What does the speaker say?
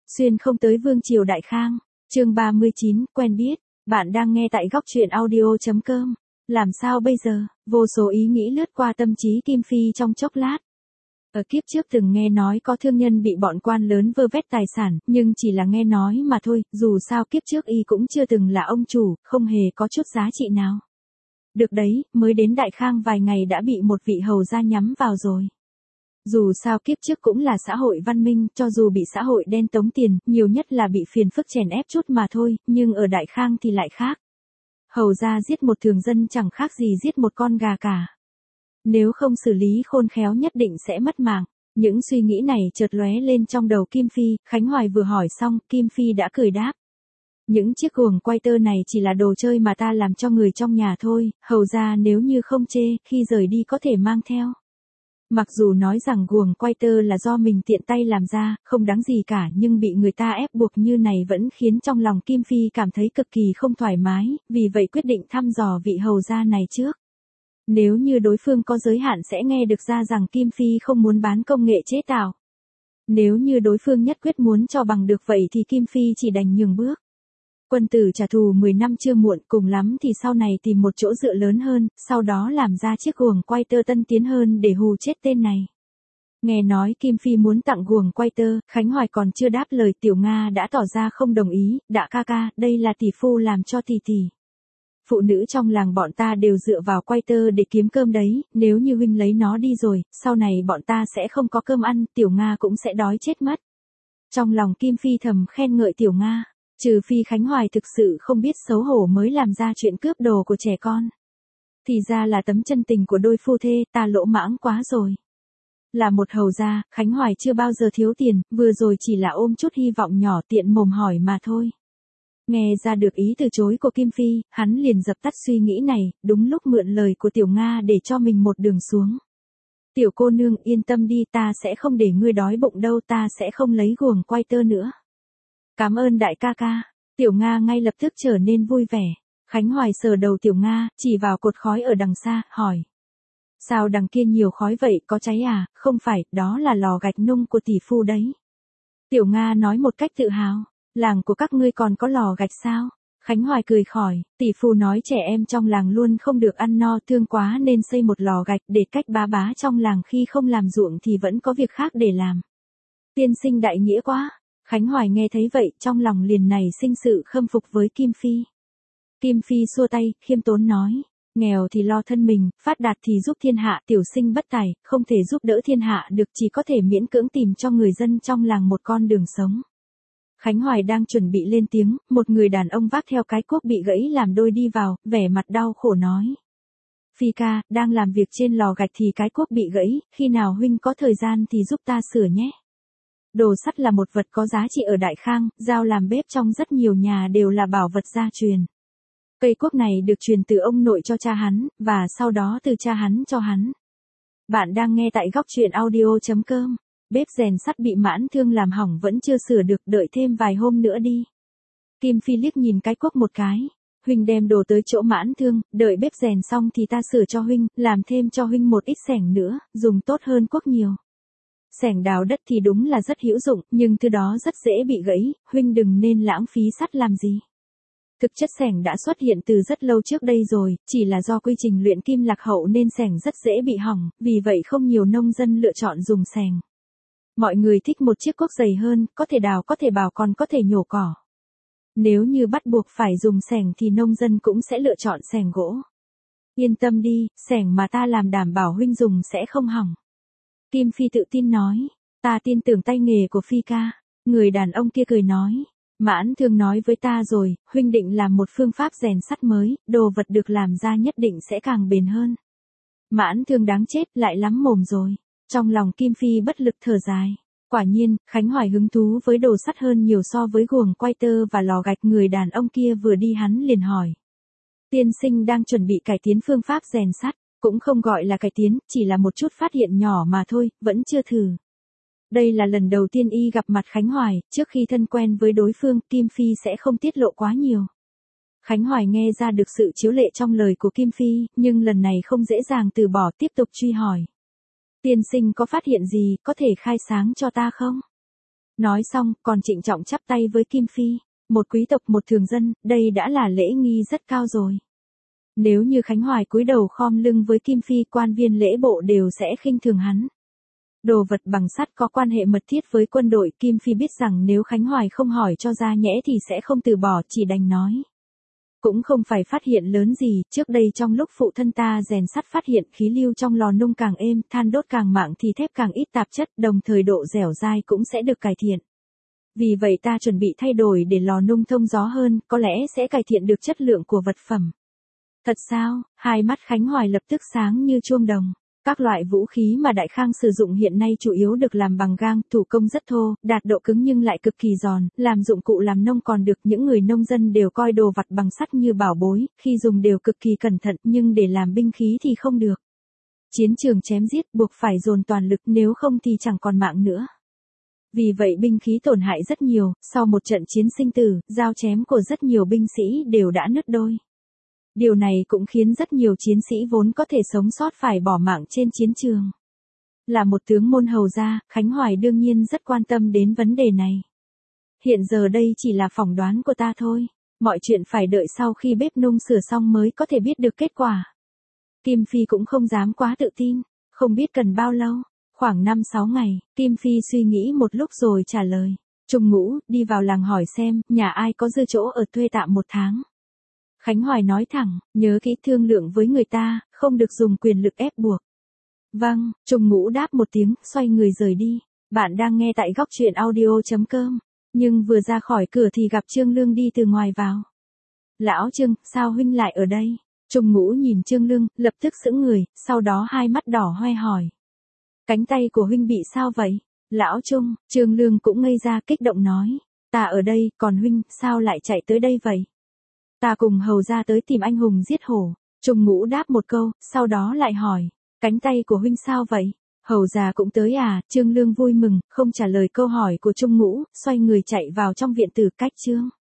Xuyên không tới Vương triều Đại Khang, chương 39, quen biết, bạn đang nghe tại góc truyện audio.com. Làm sao bây giờ, vô số ý nghĩ lướt qua tâm trí Kim Phi trong chốc lát. Ở kiếp trước từng nghe nói có thương nhân bị bọn quan lớn vơ vét tài sản, nhưng chỉ là nghe nói mà thôi, dù sao kiếp trước y cũng chưa từng là ông chủ, không hề có chút giá trị nào. Được đấy, mới đến Đại Khang vài ngày đã bị một vị hầu gia nhắm vào rồi. Dù sao kiếp trước cũng là xã hội văn minh, cho dù bị xã hội đen tống tiền, nhiều nhất là bị phiền phức chèn ép chút mà thôi, nhưng ở Đại Khang thì lại khác. Hầu gia giết một thường dân chẳng khác gì giết một con gà cả. Nếu không xử lý khôn khéo nhất định sẽ mất mạng. Những suy nghĩ này chợt lóe lên trong đầu Kim Phi, Khánh Hoài vừa hỏi xong, Kim Phi đã cười đáp. Những chiếc guồng quay tơ này chỉ là đồ chơi mà ta làm cho người trong nhà thôi, hầu gia nếu như không chê, khi rời đi có thể mang theo. Mặc dù nói rằng guồng quay tơ là do mình tiện tay làm ra, không đáng gì cả, nhưng bị người ta ép buộc như này vẫn khiến trong lòng Kim Phi cảm thấy cực kỳ không thoải mái, vì vậy quyết định thăm dò vị hầu gia này trước. Nếu như đối phương có giới hạn sẽ nghe được ra rằng Kim Phi không muốn bán công nghệ chế tạo. Nếu như đối phương nhất quyết muốn cho bằng được vậy thì Kim Phi chỉ đành nhường bước. Quân tử trả thù 10 năm chưa muộn, cùng lắm thì sau này tìm một chỗ dựa lớn hơn, sau đó làm ra chiếc guồng quay tơ tân tiến hơn để hù chết tên này. Nghe nói Kim Phi muốn tặng guồng quay tơ, Khánh Hoài còn chưa đáp lời Tiểu Nga đã tỏ ra không đồng ý, Đạ ca ca, đây là tỷ phu làm cho tỷ tỷ. Phụ nữ trong làng bọn ta đều dựa vào quay tơ để kiếm cơm đấy, nếu như huynh lấy nó đi rồi, sau này bọn ta sẽ không có cơm ăn, Tiểu Nga cũng sẽ đói chết mất. Trong lòng Kim Phi thầm khen ngợi Tiểu Nga. Trừ phi Khánh Hoài thực sự không biết xấu hổ mới làm ra chuyện cướp đồ của trẻ con. Thì ra là tấm chân tình của đôi phu thê, ta lỗ mãng quá rồi. Là một hầu gia, Khánh Hoài chưa bao giờ thiếu tiền, vừa rồi chỉ là ôm chút hy vọng nhỏ tiện mồm hỏi mà thôi. Nghe ra được ý từ chối của Kim Phi, hắn liền dập tắt suy nghĩ này, đúng lúc mượn lời của Tiểu Nga để cho mình một đường xuống. Tiểu cô nương yên tâm đi, ta sẽ không để ngươi đói bụng đâu, ta sẽ không lấy guồng quay tơ nữa. Cảm ơn đại ca ca. Tiểu Nga ngay lập tức trở nên vui vẻ. Khánh Hoài sờ đầu Tiểu Nga, chỉ vào cột khói ở đằng xa, hỏi. Sao đằng kia nhiều khói vậy, có cháy à? Không phải, đó là lò gạch nung của tỷ phu đấy. Tiểu Nga nói một cách tự hào. Làng của các ngươi còn có lò gạch sao? Khánh Hoài cười khỏi, tỷ phu nói trẻ em trong làng luôn không được ăn no, thương quá nên xây một lò gạch để cách bá bá trong làng khi không làm ruộng thì vẫn có việc khác để làm. Tiên sinh đại nghĩa quá. Khánh Hoài nghe thấy vậy, trong lòng liền này sinh sự khâm phục với Kim Phi. Kim Phi xua tay, khiêm tốn nói, nghèo thì lo thân mình, phát đạt thì giúp thiên hạ, tiểu sinh bất tài, không thể giúp đỡ thiên hạ được, chỉ có thể miễn cưỡng tìm cho người dân trong làng một con đường sống. Khánh Hoài đang chuẩn bị lên tiếng, một người đàn ông vác theo cái cuốc bị gãy làm đôi đi vào, vẻ mặt đau khổ nói. Phi ca, đang làm việc trên lò gạch thì cái cuốc bị gãy, khi nào huynh có thời gian thì giúp ta sửa nhé. Đồ sắt là một vật có giá trị ở Đại Khang, dao làm bếp trong rất nhiều nhà đều là bảo vật gia truyền. Cây cuốc này được truyền từ ông nội cho cha hắn, và sau đó từ cha hắn cho hắn. Bạn đang nghe tại góc truyện audio.com. Bếp rèn sắt bị mãn thương làm hỏng vẫn chưa sửa được, đợi thêm vài hôm nữa đi. Kim Phi liếc nhìn cái cuốc một cái. Huynh đem đồ tới chỗ mãn thương, đợi bếp rèn xong thì ta sửa cho huynh, làm thêm cho huynh một ít xẻng nữa, dùng tốt hơn cuốc nhiều. Xẻng đào đất thì đúng là rất hữu dụng, nhưng thứ đó rất dễ bị gãy, huynh đừng nên lãng phí sắt làm gì. Thực chất xẻng đã xuất hiện từ rất lâu trước đây rồi, chỉ là do quy trình luyện kim lạc hậu nên xẻng rất dễ bị hỏng, vì vậy không nhiều nông dân lựa chọn dùng xẻng. Mọi người thích một chiếc cuốc dày hơn, có thể đào có thể bào còn có thể nhổ cỏ. Nếu như bắt buộc phải dùng xẻng thì nông dân cũng sẽ lựa chọn xẻng gỗ. Yên tâm đi, xẻng mà ta làm đảm bảo huynh dùng sẽ không hỏng. Kim Phi tự tin nói, ta tin tưởng tay nghề của Phi ca. Người đàn ông kia cười nói, Mãn Thương nói với ta rồi, huynh định làm một phương pháp rèn sắt mới, đồ vật được làm ra nhất định sẽ càng bền hơn. Mãn Thương đáng chết, lại lắm mồm rồi. Trong lòng Kim Phi bất lực thở dài. Quả nhiên, Khánh Hoài hứng thú với đồ sắt hơn nhiều so với guồng quay tơ và lò gạch. Người đàn ông kia vừa đi hắn liền hỏi. Tiên sinh đang chuẩn bị cải tiến phương pháp rèn sắt. Cũng không gọi là cải tiến, chỉ là một chút phát hiện nhỏ mà thôi, vẫn chưa thử. Đây là lần đầu tiên y gặp mặt Khánh Hoài, trước khi thân quen với đối phương, Kim Phi sẽ không tiết lộ quá nhiều. Khánh Hoài nghe ra được sự chiếu lệ trong lời của Kim Phi, nhưng lần này không dễ dàng từ bỏ, tiếp tục truy hỏi. Tiên sinh có phát hiện gì, có thể khai sáng cho ta không? Nói xong, còn trịnh trọng chắp tay với Kim Phi. Một quý tộc một thường dân, đây đã là lễ nghi rất cao rồi. Nếu như Khánh Hoài cúi đầu khom lưng với Kim Phi, quan viên lễ bộ đều sẽ khinh thường hắn. Đồ vật bằng sắt có quan hệ mật thiết với quân đội, Kim Phi biết rằng nếu Khánh Hoài không hỏi cho ra nhẽ thì sẽ không từ bỏ, chỉ đành nói. Cũng không phải phát hiện lớn gì, trước đây trong lúc phụ thân ta rèn sắt phát hiện khí lưu trong lò nung càng êm, than đốt càng mặn thì thép càng ít tạp chất, đồng thời độ dẻo dai cũng sẽ được cải thiện. Vì vậy ta chuẩn bị thay đổi để lò nung thông gió hơn, có lẽ sẽ cải thiện được chất lượng của vật phẩm. Thật sao? Hai mắt Khánh Hoài lập tức sáng như chuông đồng. Các loại vũ khí mà Đại Khang sử dụng hiện nay chủ yếu được làm bằng gang, thủ công rất thô, đạt độ cứng nhưng lại cực kỳ giòn, làm dụng cụ làm nông còn được, những người nông dân đều coi đồ vặt bằng sắt như bảo bối, khi dùng đều cực kỳ cẩn thận, nhưng để làm binh khí thì không được. Chiến trường chém giết buộc phải dồn toàn lực, nếu không thì chẳng còn mạng nữa. Vì vậy binh khí tổn hại rất nhiều, sau một trận chiến sinh tử, dao chém của rất nhiều binh sĩ đều đã nứt đôi. Điều này cũng khiến rất nhiều chiến sĩ vốn có thể sống sót phải bỏ mạng trên chiến trường. Là một tướng môn hầu gia, Khánh Hoài đương nhiên rất quan tâm đến vấn đề này. Hiện giờ đây chỉ là phỏng đoán của ta thôi, mọi chuyện phải đợi sau khi bếp nung sửa xong mới có thể biết được kết quả. Kim Phi cũng không dám quá tự tin, không biết cần bao lâu, khoảng 5-6 ngày, Kim Phi suy nghĩ một lúc rồi trả lời. Trung Ngũ, đi vào làng hỏi xem, nhà ai có dư chỗ ở thuê tạm 1 tháng. Khánh Hoài nói thẳng, nhớ kỹ thương lượng với người ta, không được dùng quyền lực ép buộc. Vâng, Trung Ngũ đáp một tiếng, xoay người rời đi. Bạn đang nghe tại góc truyện audio.com. Nhưng vừa ra khỏi cửa thì gặp Trương Lương đi từ ngoài vào. Lão Trương, sao huynh lại ở đây? Trung Ngũ nhìn Trương Lương, lập tức sững người, sau đó hai mắt đỏ hoe hỏi. Cánh tay của huynh bị sao vậy? Lão Trung, Trương Lương cũng ngây ra kích động nói. Ta ở đây, còn huynh, sao lại chạy tới đây vậy? Ta cùng hầu ra tới tìm anh hùng giết hổ. Trung Ngũ đáp một câu, sau đó lại hỏi. Cánh tay của huynh sao vậy? Hầu già cũng tới à? Trương Lương vui mừng, không trả lời câu hỏi của Trung Ngũ, xoay người chạy vào trong viện tử cách Trương.